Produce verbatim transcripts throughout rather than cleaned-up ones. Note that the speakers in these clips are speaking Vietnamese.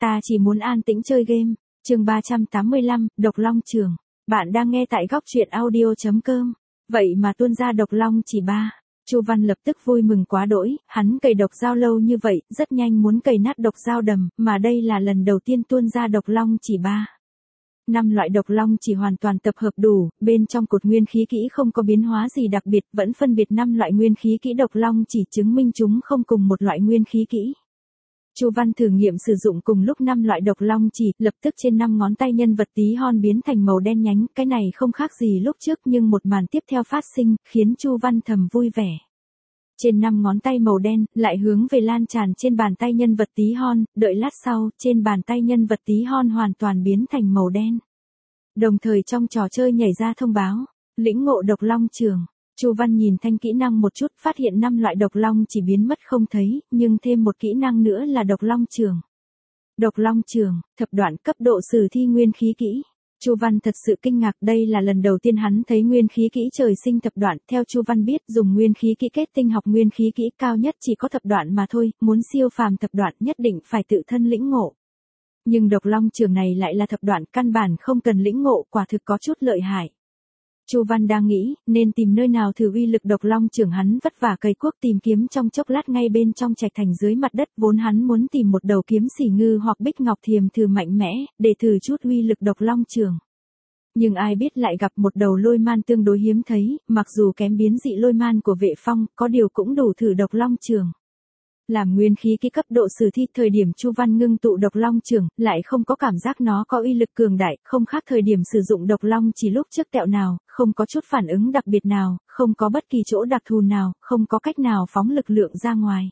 Ta chỉ muốn an tĩnh chơi game. Chương ba trăm tám mươi lăm, Độc Long Chưởng. Bạn đang nghe tại góc truyện audio chấm com. Vậy mà tuôn ra độc long chỉ ba. Chu Văn lập tức vui mừng quá đỗi, hắn cày độc dao lâu như vậy, rất nhanh muốn cày nát độc dao đầm, mà đây là lần đầu tiên tuôn ra độc long chỉ ba. Năm loại độc long chỉ hoàn toàn tập hợp đủ, bên trong cột nguyên khí kỹ không có biến hóa gì đặc biệt, vẫn phân biệt năm loại nguyên khí kỹ độc long chỉ chứng minh chúng không cùng một loại nguyên khí kỹ. Chu Văn thử nghiệm sử dụng cùng lúc năm loại độc long chỉ, lập tức trên năm ngón tay nhân vật tí hon biến thành màu đen nhánh, cái này không khác gì lúc trước nhưng một màn tiếp theo phát sinh, khiến Chu Văn thầm vui vẻ. Trên năm ngón tay màu đen, lại hướng về lan tràn trên bàn tay nhân vật tí hon, đợi lát sau, trên bàn tay nhân vật tí hon hoàn toàn biến thành màu đen. Đồng thời trong trò chơi nhảy ra thông báo, lĩnh ngộ độc long chưởng. Chu Văn nhìn thanh kỹ năng một chút, phát hiện năm loại độc long chỉ biến mất không thấy, nhưng thêm một kỹ năng nữa là độc long chưởng. Độc long chưởng, thập đoạn cấp độ sử thi nguyên khí kỹ. Chu Văn thật sự kinh ngạc, đây là lần đầu tiên hắn thấy nguyên khí kỹ trời sinh thập đoạn, theo Chu Văn biết, dùng nguyên khí kỹ kết tinh học nguyên khí kỹ cao nhất chỉ có thập đoạn mà thôi, muốn siêu phàm thập đoạn nhất định phải tự thân lĩnh ngộ. Nhưng độc long chưởng này lại là thập đoạn, căn bản không cần lĩnh ngộ, quả thực có chút lợi hại. Chu Văn đang nghĩ, nên tìm nơi nào thử uy lực độc long chưởng, hắn vất vả cày cuốc tìm kiếm trong chốc lát ngay bên trong trạch thành dưới mặt đất, vốn hắn muốn tìm một đầu kiếm xỉ ngư hoặc bích ngọc thiềm thử mạnh mẽ, để thử chút uy lực độc long chưởng. Nhưng ai biết lại gặp một đầu lôi man tương đối hiếm thấy, mặc dù kém biến dị lôi man của Vệ Phong, có điều cũng đủ thử độc long chưởng. Làm nguyên khí kỹ cấp độ sử thi, thời điểm Chu Văn ngưng tụ độc long chưởng, lại không có cảm giác nó có uy lực cường đại, không khác thời điểm sử dụng độc long chỉ lúc trước tẹo nào, không có chút phản ứng đặc biệt nào, không có bất kỳ chỗ đặc thù nào, không có cách nào phóng lực lượng ra ngoài.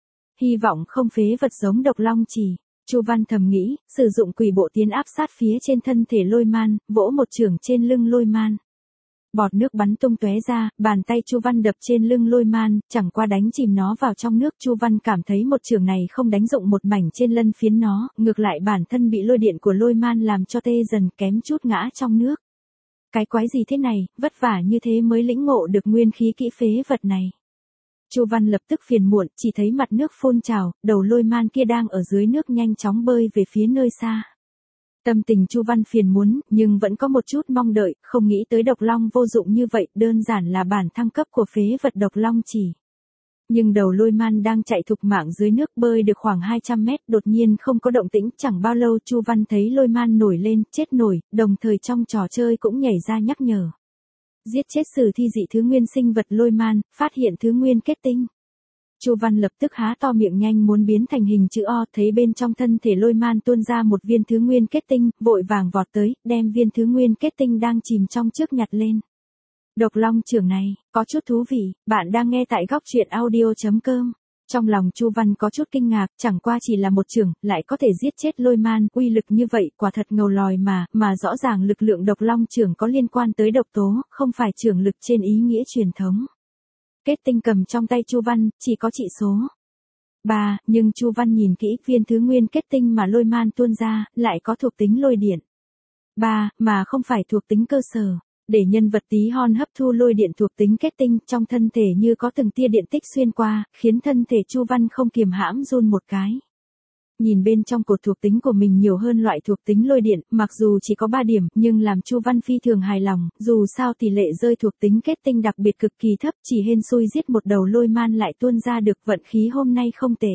Hy vọng không phế vật giống độc long chỉ. Chu Văn thầm nghĩ, sử dụng quỷ bộ tiến áp sát phía trên thân thể lôi man, vỗ một chưởng trên lưng lôi man. Bọt nước bắn tung tóe ra, bàn tay Chu Văn đập trên lưng lôi man, chẳng qua đánh chìm nó vào trong nước. Chu Văn cảm thấy một chưởng này không đánh dụng một mảnh trên lân phiến nó, ngược lại bản thân bị lôi điện của lôi man làm cho tê dần, kém chút ngã trong nước. Cái quái gì thế này, vất vả như thế mới lĩnh ngộ được nguyên khí kỹ phế vật này. Chu Văn lập tức phiền muộn, chỉ thấy mặt nước phun trào, đầu lôi man kia đang ở dưới nước nhanh chóng bơi về phía nơi xa. Tâm tình Chu Văn phiền muốn, nhưng vẫn có một chút mong đợi, không nghĩ tới độc long vô dụng như vậy, đơn giản là bản thăng cấp của phế vật độc long chỉ. Nhưng đầu lôi man đang chạy thục mạng dưới nước bơi được khoảng hai trăm mét, đột nhiên không có động tĩnh, chẳng bao lâu Chu Văn thấy lôi man nổi lên, chết nổi, đồng thời trong trò chơi cũng nhảy ra nhắc nhở. Giết chết sử thi dị thứ nguyên sinh vật lôi man, phát hiện thứ nguyên kết tinh. Chu Văn lập tức há to miệng nhanh muốn biến thành hình chữ O, thấy bên trong thân thể lôi man tuôn ra một viên thứ nguyên kết tinh, vội vàng vọt tới, đem viên thứ nguyên kết tinh đang chìm trong trước nhặt lên. Độc long chưởng này, có chút thú vị, bạn đang nghe tại góc truyện audio chấm com. Trong lòng Chu Văn có chút kinh ngạc, chẳng qua chỉ là một chưởng, lại có thể giết chết lôi man, uy lực như vậy, quả thật ngầu lòi mà, mà rõ ràng lực lượng độc long chưởng có liên quan tới độc tố, không phải chưởng lực trên ý nghĩa truyền thống. Kết tinh cầm trong tay Chu Văn, chỉ có trị số ba, nhưng Chu Văn nhìn kỹ, viên thứ nguyên kết tinh mà lôi man tuôn ra, lại có thuộc tính lôi điện. ba, mà không phải thuộc tính cơ sở. Để nhân vật tí hon hấp thu lôi điện thuộc tính kết tinh, trong thân thể như có từng tia điện tích xuyên qua, khiến thân thể Chu Văn không kiềm hãm run một cái. Nhìn bên trong cột thuộc tính của mình nhiều hơn loại thuộc tính lôi điện, mặc dù chỉ có ba điểm, nhưng làm Chu Văn phi thường hài lòng, dù sao tỷ lệ rơi thuộc tính kết tinh đặc biệt cực kỳ thấp, chỉ hên xui giết một đầu lôi man lại tuôn ra được, vận khí hôm nay không tệ.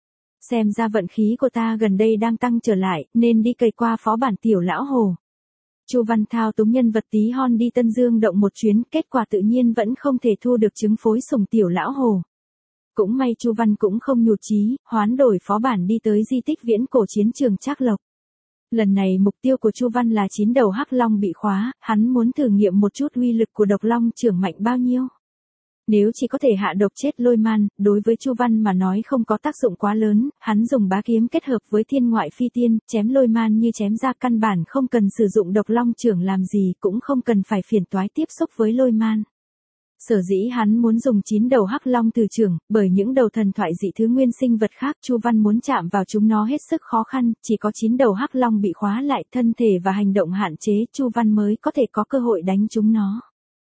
Xem ra vận khí của ta gần đây đang tăng trở lại, nên đi cày qua phó bản tiểu lão hồ. Chu Văn thao túng nhân vật tí hon đi Tân Dương động một chuyến, kết quả tự nhiên vẫn không thể thu được trứng phối sủng tiểu lão hồ. Cũng may Chu Văn cũng không nhụt chí, hoán đổi phó bản đi tới di tích viễn cổ chiến trường Trác Lộc. Lần này mục tiêu của Chu Văn là chín đầu hắc long bị khóa, hắn muốn thử nghiệm một chút uy lực của độc long chưởng mạnh bao nhiêu. Nếu chỉ có thể hạ độc chết lôi man, đối với Chu Văn mà nói không có tác dụng quá lớn, hắn dùng bá kiếm kết hợp với thiên ngoại phi tiên, chém lôi man như chém ra, căn bản không cần sử dụng độc long chưởng làm gì, cũng không cần phải phiền toái tiếp xúc với lôi man. Sở dĩ hắn muốn dùng chín đầu hắc long từ chưởng, bởi những đầu thần thoại dị thứ nguyên sinh vật khác Chu Văn muốn chạm vào chúng nó hết sức khó khăn, chỉ có chín đầu hắc long bị khóa lại, thân thể và hành động hạn chế, Chu Văn mới có thể có cơ hội đánh chúng nó.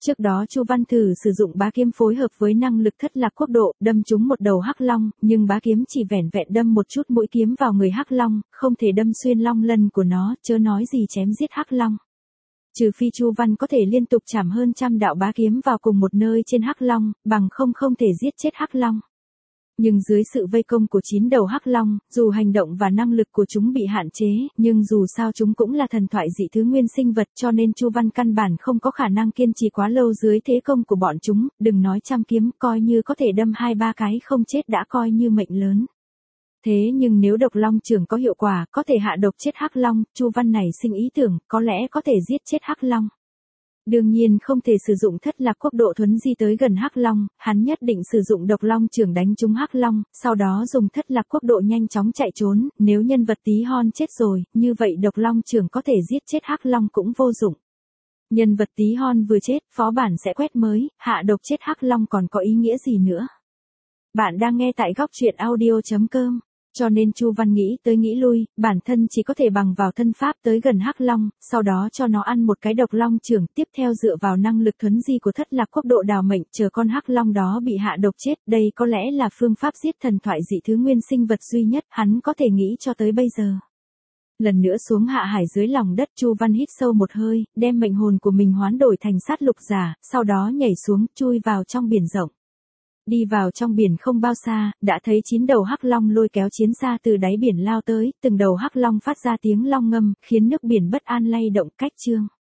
Trước đó Chu Văn thử sử dụng bá kiếm phối hợp với năng lực thất lạc quốc độ, đâm trúng một đầu hắc long, nhưng bá kiếm chỉ vẻn vẹn đâm một chút mũi kiếm vào người hắc long, không thể đâm xuyên long lân của nó, chớ nói gì chém giết hắc long. Trừ phi Chu Văn có thể liên tục chảm hơn trăm đạo bá kiếm vào cùng một nơi trên hắc long, bằng không không thể giết chết hắc long. Nhưng dưới sự vây công của chín đầu hắc long, dù hành động và năng lực của chúng bị hạn chế, nhưng dù sao chúng cũng là thần thoại dị thứ nguyên sinh vật, cho nên Chu Văn căn bản không có khả năng kiên trì quá lâu dưới thế công của bọn chúng, đừng nói trăm kiếm, coi như có thể đâm hai ba cái không chết đã coi như mệnh lớn. Thế nhưng nếu độc long chưởng có hiệu quả, có thể hạ độc chết hắc long, Chu Văn này sinh ý tưởng, có lẽ có thể giết chết hắc long. Đương nhiên không thể sử dụng thất lạc quốc độ thuấn di tới gần hắc long, hắn nhất định sử dụng độc long chưởng đánh trúng hắc long, sau đó dùng thất lạc quốc độ nhanh chóng chạy trốn, nếu nhân vật tí hon chết rồi, như vậy độc long chưởng có thể giết chết hắc long cũng vô dụng. Nhân vật tí hon vừa chết, phó bản sẽ quét mới, hạ độc chết hắc long còn có ý nghĩa gì nữa. Bạn đang nghe tại góc truyện audio chấm com. Cho nên Chu Văn nghĩ tới nghĩ lui, bản thân chỉ có thể bằng vào thân pháp tới gần hắc long, sau đó cho nó ăn một cái độc long chưởng, tiếp theo dựa vào năng lực thuấn di của thất lạc quốc độ đào mệnh, chờ con hắc long đó bị hạ độc chết, đây có lẽ là phương pháp giết thần thoại dị thứ nguyên sinh vật duy nhất hắn có thể nghĩ cho tới bây giờ. Lần nữa xuống hạ hải dưới lòng đất, Chu Văn hít sâu một hơi, đem mệnh hồn của mình hoán đổi thành sát lục giả, sau đó nhảy xuống, chui vào trong biển rộng. Đi vào trong biển không bao xa, đã thấy chín đầu hắc long lôi kéo chiến xa từ đáy biển lao tới, từng đầu hắc long phát ra tiếng long ngâm, khiến nước biển bất an lay động. Cách chương